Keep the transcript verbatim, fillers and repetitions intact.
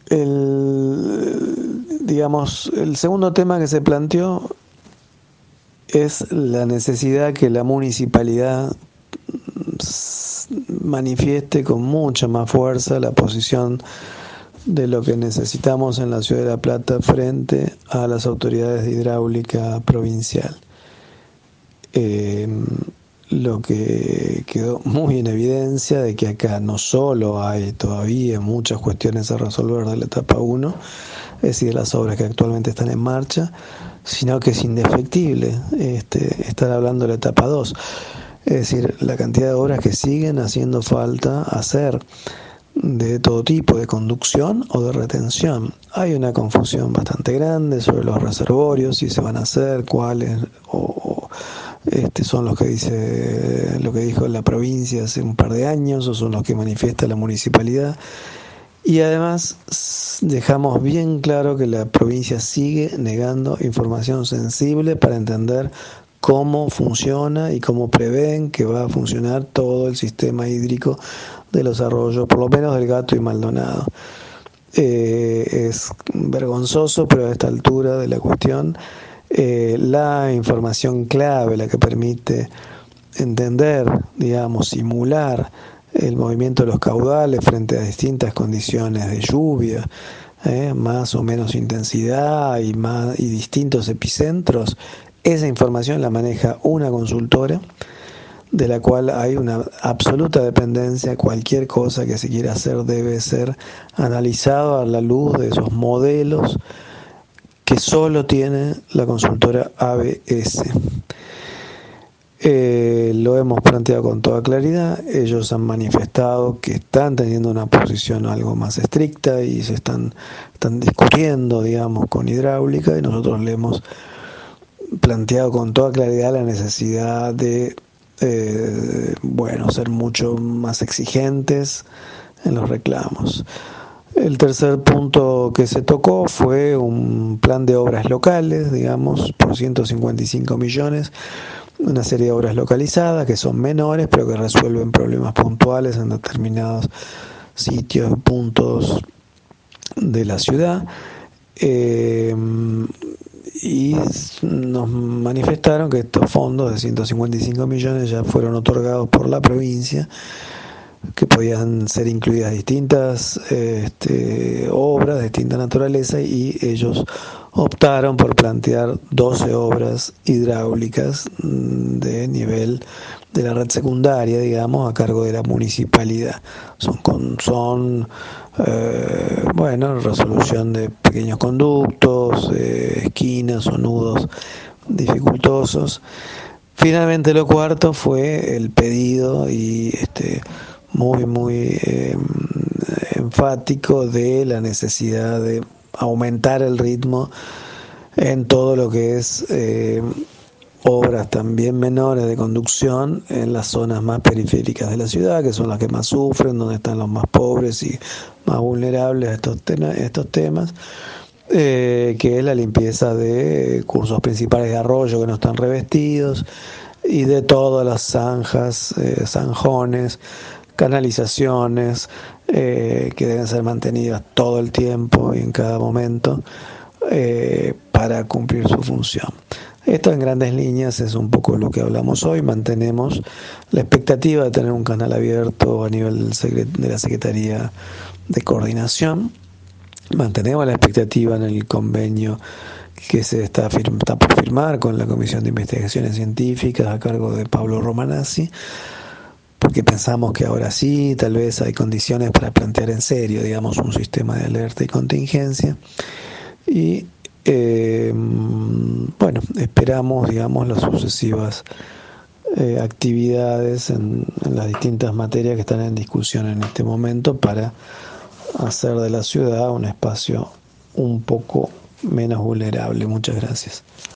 el, digamos, el segundo tema que se planteó es la necesidad que la municipalidad manifieste con mucha más fuerza la posición de lo que necesitamos en la ciudad de La Plata frente a las autoridades de hidráulica provincial. Eh, lo que quedó muy en evidencia de que acá no solo hay todavía muchas cuestiones a resolver de la etapa uno, es decir, las obras que actualmente están en marcha, sino que es indefectible este, estar hablando de la etapa dos. Es decir, la cantidad de obras que siguen haciendo falta hacer de todo tipo, de conducción o de retención. Hay una confusión bastante grande sobre los reservorios, si se van a hacer, cuáles, o este, son los que dice lo que dijo la provincia hace un par de años, o son los que manifiesta la municipalidad. Y además dejamos bien claro que la provincia sigue negando información sensible para entender cómo funciona y cómo prevén que va a funcionar todo el sistema hídrico de los arroyos, por lo menos del Gato y Maldonado. Eh, es vergonzoso, pero a esta altura de la cuestión, eh, la información clave, la que permite entender, digamos, simular el movimiento de los caudales frente a distintas condiciones de lluvia, eh, más o menos intensidad y, más, y distintos epicentros, esa información la maneja una consultora, de la cual hay una absoluta dependencia. Cualquier cosa que se quiera hacer debe ser analizado a la luz de esos modelos que solo tiene la consultora A B S. Eh, lo hemos planteado con toda claridad. Ellos han manifestado que están teniendo una posición algo más estricta y se están, están discutiendo, digamos, con hidráulica, y nosotros le hemos planteado con toda claridad la necesidad de eh, bueno, ser mucho más exigentes en los reclamos. El tercer punto que se tocó fue un plan de obras locales, digamos, por ciento cincuenta y cinco millones, una serie de obras localizadas que son menores, pero que resuelven problemas puntuales en determinados sitios, puntos de la ciudad. Eh, y nos manifestaron que estos fondos de ciento cincuenta y cinco millones ya fueron otorgados por la provincia, que podían ser incluidas distintas este, obras de distinta naturaleza, y ellos optaron por plantear doce obras hidráulicas de nivel de la red secundaria, digamos, a cargo de la municipalidad. Son, con, son eh, bueno, resolución de pequeños conductos, eh, esquinas o nudos dificultosos. Finalmente, lo cuarto fue el pedido y este muy muy eh, enfático de la necesidad de aumentar el ritmo en todo lo que es eh, obras también menores de conducción en las zonas más periféricas de la ciudad, que son las que más sufren, donde están los más pobres y más vulnerables a estos, ten- estos temas, eh, que es la limpieza de cursos principales de arroyo que no están revestidos, y de todas las zanjas, eh, zanjones, canalizaciones eh, que deben ser mantenidas todo el tiempo y en cada momento eh, para cumplir su función. Esto en grandes líneas es un poco lo que hablamos hoy. Mantenemos la expectativa de tener un canal abierto a nivel del secret- de la Secretaría de Coordinación. Mantenemos la expectativa en el convenio que se está, firma, está por firmar con la Comisión de Investigaciones Científicas a cargo de Pablo Romanazzi, porque pensamos que ahora sí, tal vez hay condiciones para plantear en serio, digamos, un sistema de alerta y contingencia. Y eh, bueno, esperamos, digamos, las sucesivas eh, actividades en, en las distintas materias que están en discusión en este momento para hacer de la ciudad un espacio un poco menos vulnerable. Muchas gracias.